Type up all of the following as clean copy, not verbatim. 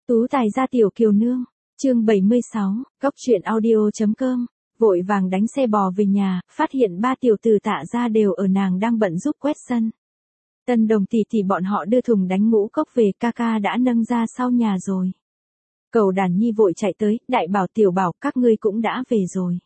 Tú tài gia tiểu kiều nương, chương 76, góc truyện audio.com, vội vàng đánh xe bò về nhà, phát hiện ba tiểu tử Tạ gia đều ở nàng đang bận giúp quét sân. Tân Đồng tỷ tỷ bọn họ đưa thùng đánh ngũ cốc về, ca ca đã nâng ra sau nhà rồi. Cầu Đàn Nhi vội chạy tới, đại bảo tiểu bảo các ngươi cũng đã về rồi.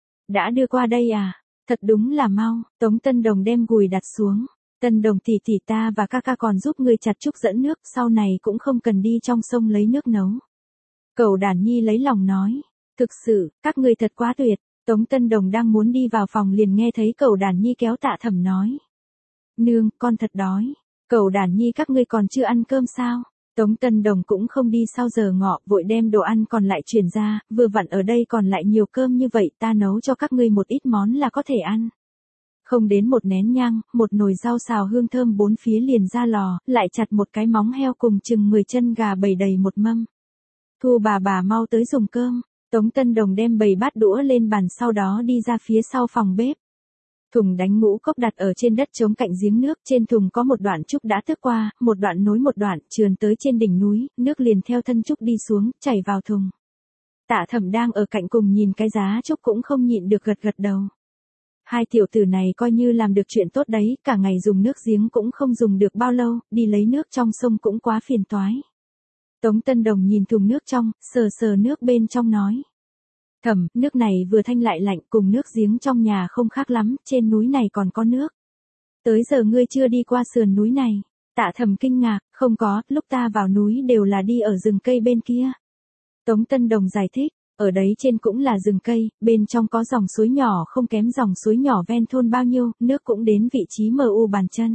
Đã đưa qua đây à, thật đúng là mau, Tống Tân Đồng đem gùi đặt xuống. Tân Đồng tỷ tỷ ta và ca ca còn giúp ngươi chặt trúc dẫn nước, sau này cũng không cần đi trong sông lấy nước nấu. Cầu Đàn Nhi lấy lòng nói, thực sự, các ngươi thật quá tuyệt. Tống Tân Đồng đang muốn đi vào phòng liền nghe thấy Cầu Đàn Nhi kéo Tạ Thẩm nói. Nương, con thật đói. Cầu Đàn Nhi các ngươi còn chưa ăn cơm sao? Tống Tân Đồng cũng không đi sau giờ ngọ, vội đem đồ ăn còn lại truyền ra, vừa vặn ở đây còn lại nhiều cơm như vậy, ta nấu cho các ngươi một ít món là có thể ăn. Không đến một nén nhang, một nồi rau xào hương thơm bốn phía liền ra lò, lại chặt một cái móng heo cùng chừng 10 chân gà bầy đầy một mâm. Thu bà mau tới dùng cơm. Tống Tân Đồng đem bầy bát đũa lên bàn, sau đó đi ra phía sau phòng bếp. Thùng đánh ngũ cốc đặt ở trên đất trống cạnh giếng nước, trên thùng có một đoạn trúc đã tước qua, một đoạn nối một đoạn, trườn tới trên đỉnh núi, nước liền theo thân trúc đi xuống, chảy vào thùng. Tạ Thẩm đang ở cạnh cùng nhìn cái giá trúc cũng không nhịn được gật đầu. Hai tiểu tử này coi như làm được chuyện tốt đấy, cả ngày dùng nước giếng cũng không dùng được bao lâu, đi lấy nước trong sông cũng quá phiền toái. Tống Tân Đồng nhìn thùng nước trong, sờ nước bên trong nói. Thẩm, nước này vừa thanh lại lạnh, cùng nước giếng trong nhà không khác lắm, trên núi này còn có nước. Tới giờ ngươi chưa đi qua sườn núi này. Tạ Thẩm kinh ngạc, không có, lúc ta vào núi đều là đi ở rừng cây bên kia. Tống Tân Đồng giải thích, ở đấy trên cũng là rừng cây, bên trong có dòng suối nhỏ không kém dòng suối nhỏ ven thôn bao nhiêu, nước cũng đến vị trí mờ u bàn chân.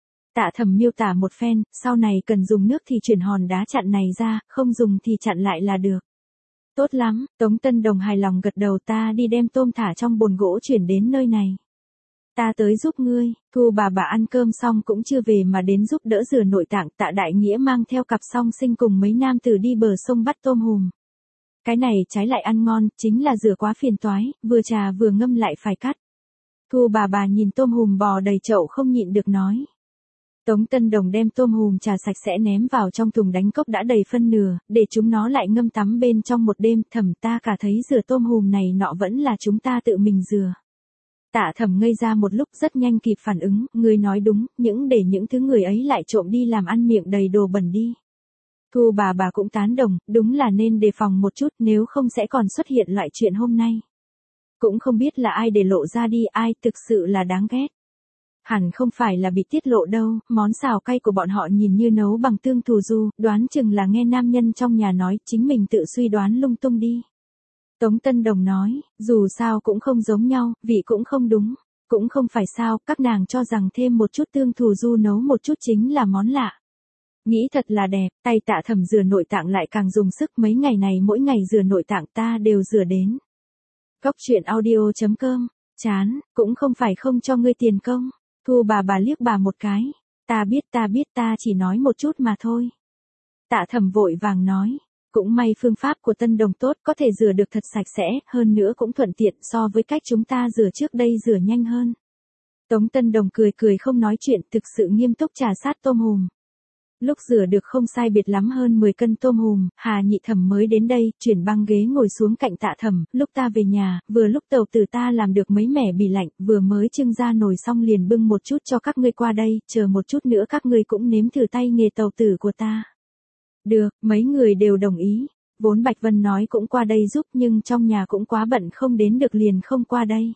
Tạ Thẩm miêu tả một phen, sau này cần dùng nước thì chuyển hòn đá chặn này ra, không dùng thì chặn lại là được. Tốt lắm, Tống Tân Đồng hài lòng gật đầu, ta đi đem tôm thả trong bồn gỗ chuyển đến nơi này. Ta tới giúp ngươi. Thu bà ăn cơm xong cũng chưa về mà đến giúp đỡ rửa nội tạng. Tạ Đại Nghĩa mang theo cặp song sinh cùng mấy nam tử đi bờ sông bắt tôm hùm. Cái này trái lại ăn ngon, chính là rửa quá phiền toái, vừa trà vừa ngâm lại phải cắt. Thu bà nhìn tôm hùm bò đầy chậu không nhịn được nói. Tống Tân Đồng đem tôm hùm trà sạch sẽ ném vào trong thùng đánh cốc đã đầy phân nửa, để chúng nó lại ngâm tắm bên trong một đêm. Thẩm, ta cả thấy rửa tôm hùm này nọ vẫn là chúng ta tự mình rửa. Tạ Thẩm ngây ra một lúc rất nhanh kịp phản ứng, ngươi nói đúng, để những thứ người ấy lại trộm đi làm ăn miệng đầy đồ bẩn đi. Thu bà cũng tán đồng, đúng là nên đề phòng một chút, nếu không sẽ còn xuất hiện loại chuyện hôm nay. Cũng không biết là ai để lộ ra đi, ai thực sự là đáng ghét. Hẳn không phải là bị tiết lộ đâu, món xào cay của bọn họ nhìn như nấu bằng tương thù du, đoán chừng là nghe nam nhân trong nhà nói, chính mình tự suy đoán lung tung đi. Tống Tân Đồng nói, dù sao cũng không giống nhau, vị cũng không đúng, cũng không phải sao, các nàng cho rằng thêm một chút tương thù du nấu một chút chính là món lạ. Nghĩ thật là đẹp, tay Tạ Thẩm rửa nội tạng lại càng dùng sức, mấy ngày này mỗi ngày rửa nội tạng ta đều rửa đến. Góc truyện audio.com, chán, cũng không phải không cho ngươi tiền công. Thu bà liếc bà một cái, ta biết ta chỉ nói một chút mà thôi. Tạ Thẩm vội vàng nói, cũng may phương pháp của Tân Đồng tốt, có thể rửa được thật sạch sẽ, hơn nữa cũng thuận tiện so với cách chúng ta rửa trước đây, rửa nhanh hơn. Tống Tân Đồng cười không nói chuyện, thực sự nghiêm túc trà sát tôm hùm. Lúc rửa được không sai biệt lắm hơn 10 cân tôm hùm, Hà Nhị Thẩm mới đến đây, chuyển băng ghế ngồi xuống cạnh Tạ Thẩm, lúc ta về nhà, vừa lúc tàu tử ta làm được mấy mẻ bì lạnh, vừa mới trưng ra nồi xong liền bưng một chút cho các ngươi qua đây, chờ một chút nữa các ngươi cũng nếm thử tay nghề tàu tử của ta. Được, mấy người đều đồng ý, vốn Bạch Vân nói cũng qua đây giúp nhưng trong nhà cũng quá bận không đến được liền không qua đây.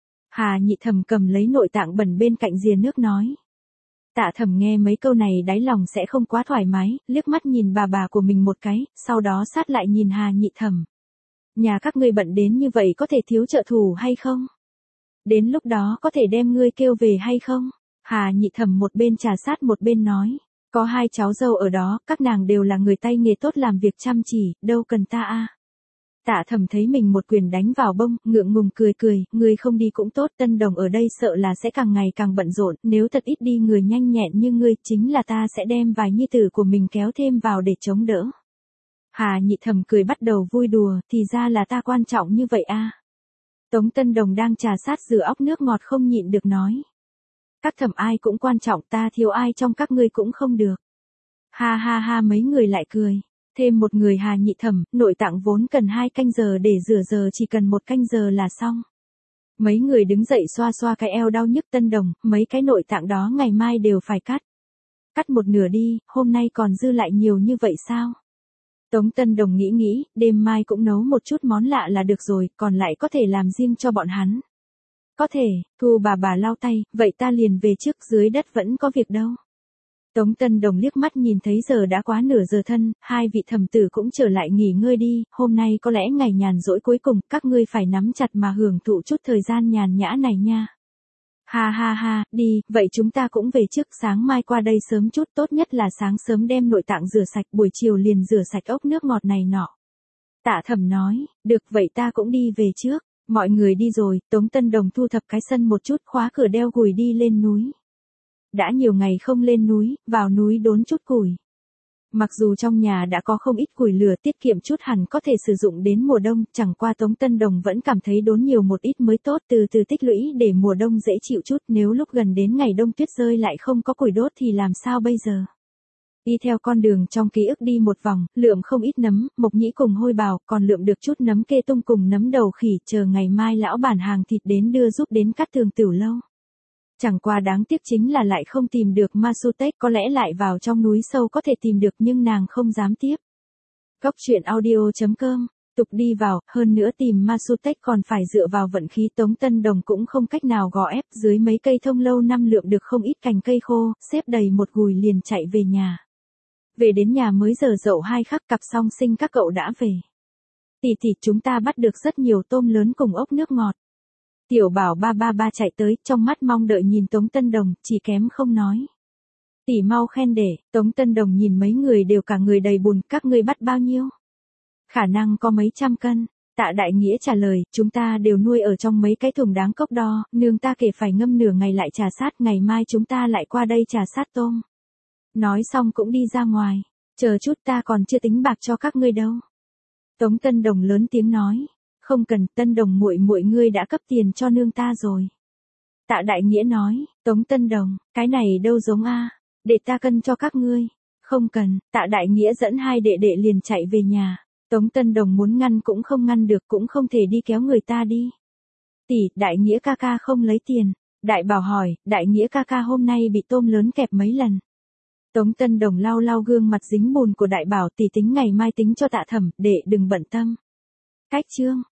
Hà Nhị Thẩm cầm lấy nội tạng bẩn bên cạnh dìa nước nói. Tạ Thẩm nghe mấy câu này đáy lòng sẽ không quá thoải mái, liếc mắt nhìn bà của mình một cái, sau đó sát lại nhìn Hà Nhị Thẩm. Nhà các ngươi bận đến như vậy có thể thiếu trợ thủ hay không? Đến lúc đó có thể đem ngươi kêu về hay không? Hà Nhị Thẩm một bên trà sát một bên nói. Có hai cháu dâu ở đó, các nàng đều là người tay nghề tốt làm việc chăm chỉ, đâu cần ta a. Tạ Thẩm thấy mình một quyền đánh vào bông, ngượng ngùng cười, người không đi cũng tốt, Tân Đồng ở đây sợ là sẽ càng ngày càng bận rộn, nếu thật ít đi người nhanh nhẹn như ngươi, chính là ta sẽ đem vài nhi tử của mình kéo thêm vào để chống đỡ. Hà Nhị Thẩm cười bắt đầu vui đùa, thì ra là ta quan trọng như vậy a. Tống Tân Đồng đang trà sát rửa óc nước ngọt không nhịn được nói. Các thẩm ai cũng quan trọng, ta thiếu ai trong các ngươi cũng không được. Ha mấy người lại cười. Thêm một người Hà Nhị Thẩm, nội tạng vốn cần 2 canh giờ để rửa giờ chỉ cần 1 canh giờ là xong. Mấy người đứng dậy xoa xoa cái eo đau nhức Tân Đồng, mấy cái nội tạng đó ngày mai đều phải cắt. Cắt một nửa đi, hôm nay còn dư lại nhiều như vậy sao? Tống Tân Đồng nghĩ, đêm mai cũng nấu một chút món lạ là được rồi, còn lại có thể làm riêng cho bọn hắn. Có thể, Thu bà lau tay, vậy ta liền về trước, dưới đất vẫn có việc đâu. Tống Tân Đồng liếc mắt nhìn thấy giờ đã quá nửa giờ thân, hai vị thẩm tử cũng trở lại nghỉ ngơi đi, hôm nay có lẽ ngày nhàn rỗi cuối cùng, các ngươi phải nắm chặt mà hưởng thụ chút thời gian nhàn nhã này nha. Ha, đi, vậy chúng ta cũng về trước, sáng mai qua đây sớm chút, tốt nhất là sáng sớm đem nội tạng rửa sạch, buổi chiều liền rửa sạch ốc nước ngọt này nọ. Tạ Thẩm nói, được vậy ta cũng đi về trước, mọi người đi rồi, Tống Tân Đồng thu thập cái sân một chút, khóa cửa đeo gùi đi lên núi. Đã nhiều ngày không lên núi, vào núi đốn chút củi. Mặc dù trong nhà đã có không ít củi lửa tiết kiệm chút hẳn có thể sử dụng đến mùa đông, chẳng qua Tống Tân Đồng vẫn cảm thấy đốn nhiều một ít mới tốt, từ từ tích lũy để mùa đông dễ chịu chút, nếu lúc gần đến ngày đông tuyết rơi lại không có củi đốt thì làm sao bây giờ. Đi theo con đường trong ký ức đi một vòng, lượm không ít nấm, mộc nhĩ cùng hôi bào, còn lượm được chút nấm kê tung cùng nấm đầu khỉ, chờ ngày mai lão bản hàng thịt đến đưa giúp đến Cát Tường Tiểu Lâu. Chẳng qua đáng tiếc chính là lại không tìm được Masutech, có lẽ lại vào trong núi sâu có thể tìm được nhưng nàng không dám tiếp. Góc truyện audio.com, tục đi vào, hơn nữa tìm Masutech còn phải dựa vào vận khí. Tống Tân Đồng cũng không cách nào gò ép, dưới mấy cây thông lâu năm lượm được không ít cành cây khô, xếp đầy một gùi liền chạy về nhà. Về đến nhà mới giờ dậu 2 khắc, cặp song sinh các cậu đã về. Tỷ chúng ta bắt được rất nhiều tôm lớn cùng ốc nước ngọt. Tiểu Bảo ba chạy tới, trong mắt mong đợi nhìn Tống Tân Đồng, chỉ kém không nói. Tỷ mau khen để, Tống Tân Đồng nhìn mấy người đều cả người đầy bùn, các ngươi bắt bao nhiêu? Khả năng có mấy trăm cân. Tạ Đại Nghĩa trả lời, chúng ta đều nuôi ở trong mấy cái thùng đáng cốc đo, nương ta kể phải ngâm nửa ngày lại trà sát, ngày mai chúng ta lại qua đây trà sát tôm. Nói xong cũng đi ra ngoài, chờ chút ta còn chưa tính bạc cho các ngươi đâu. Tống Tân Đồng lớn tiếng nói. Không cần, Tân Đồng muội ngươi đã cấp tiền cho nương ta rồi. Tạ Đại Nghĩa nói, Tống Tân Đồng, cái này đâu giống a, để ta cân cho các ngươi. Không cần, Tạ Đại Nghĩa dẫn hai đệ đệ liền chạy về nhà. Tống Tân Đồng muốn ngăn cũng không ngăn được, cũng không thể đi kéo người ta đi. Tỷ, Đại Nghĩa ca ca không lấy tiền. Đại Bảo hỏi, Đại Nghĩa ca ca hôm nay bị tôm lớn kẹp mấy lần. Tống Tân Đồng lau gương mặt dính bùn của Đại Bảo, tỷ tính ngày mai tính cho Tạ Thẩm, để đừng bận tâm. Cách chương